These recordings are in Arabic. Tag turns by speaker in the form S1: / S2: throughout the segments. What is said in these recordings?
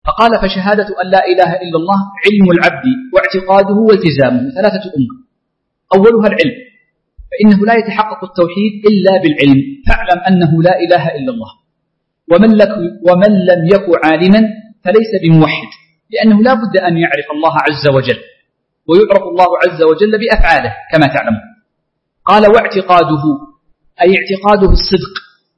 S1: فقال فشهادة أن لا إله إلا الله علم العبد واعتقاده والتزامه 3 أمور. أولها العلم، فإنه لا يتحقق التوحيد إلا بالعلم، فاعلم أنه لا إله إلا الله. ومن لم يكن عالما فليس بموحد، لأنه لا بد أن يعرف الله عز وجل، ويعرف الله عز وجل بأفعاله كما تعلمون. قال واعتقاده، أي اعتقاده الصدق،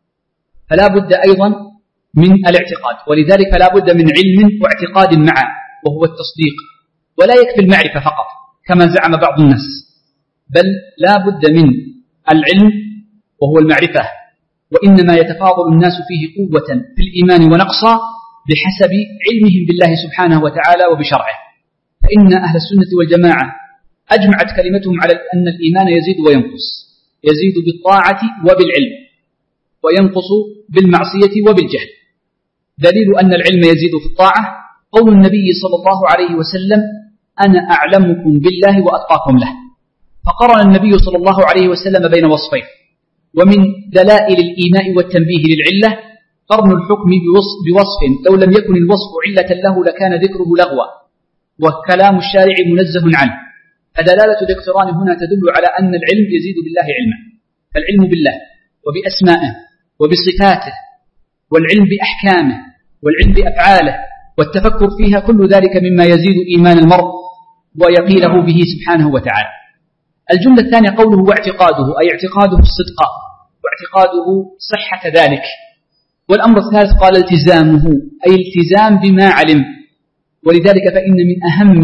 S1: فلا بد أيضا من الاعتقاد، ولذلك لا بد من علم واعتقاد معا وهو التصديق، ولا يكفي المعرفة فقط كما زعم بعض الناس، بل لا بد من العلم وهو المعرفة، وإنما يتفاضل الناس فيه قوة في الإيمان ونقصا بحسب علمهم بالله سبحانه وتعالى وبشرعه. فإن أهل السنة والجماعة أجمعت كلمتهم على أن الإيمان يزيد وينقص، يزيد بالطاعة وبالعلم، وينقص بالمعصية وبالجهل. دليل أن العلم يزيد في الطاعة قول النبي صلى الله عليه وسلم أنا أعلمكم بالله وأتقاكم له، فقرن النبي صلى الله عليه وسلم بين وصفين. ومن دلائل الإيماء والتنبيه للعلة قرن الحكم بوصف لو لم يكن الوصف علة له لكان ذكره لغوا، وكلام الشارع منزه عنه. فدلالة الاقتران هنا تدل على أن العلم يزيد بالله علما، فالعلم بالله وبأسمائه وبصفاته، والعلم بأحكامه، والعلم بأفعاله، والتفكر فيها، كل ذلك مما يزيد إيمان المرء ويقيله به سبحانه وتعالى. الجملة الثانية قوله واعتقاده، أي اعتقاده الصدق واعتقاده صحة ذلك. والأمر الثالث قال التزامه، أي التزام بما علم. ولذلك فإن من أهم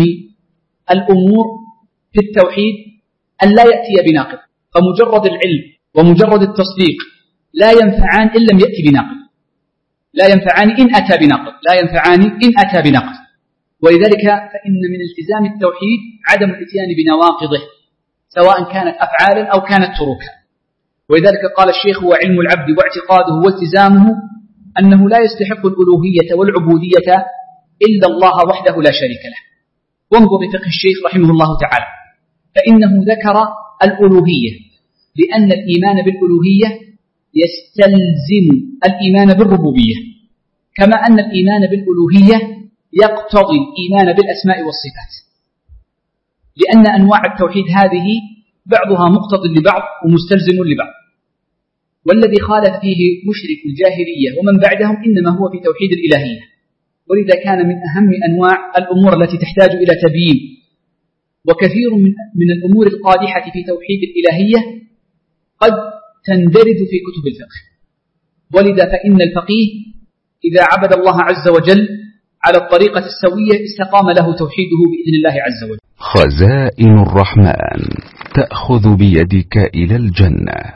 S1: الأمور في التوحيد أن لا يأتي بناقض، فمجرد العلم ومجرد التصديق لا ينفعان إن لم يأتي بناقض، لا ينفعان إن أتى بناقض، لا ينفعان إن أتى بناقض. ولذلك فإن من التزام التوحيد عدم الاتيان بنواقضه، سواء كانت أفعالا أو كانت تروكا. ولذلك قال الشيخ هو علم العبد واعتقاده والتزامه أنه لا يستحق الألوهية والعبودية إلا الله وحده لا شريك له. وانظر لفقه الشيخ رحمه الله تعالى، فإنه ذكر الألوهية لأن الإيمان بالألوهية يستلزم الإيمان بالربوبية، كما أن الإيمان بالألوهية يقتضي الإيمان بالأسماء والصفات، لأن أنواع التوحيد هذه بعضها مقتضي لبعض ومستلزم لبعض. والذي خالف فيه مشرك الجاهلية ومن بعدهم إنما هو في توحيد الإلهية. ولذا كان من أهم أنواع الأمور التي تحتاج إلى تبيين. وكثير من الأمور القادحة في توحيد الإلهية قد تندرج في كتب الفقه. ولذا فإن الفقيه إذا عبد الله عز وجل على الطريقة السوية استقام له توحيده بإذن الله عز وجل.
S2: خزائن الرحمن تأخذ بيدك إلى الجنة.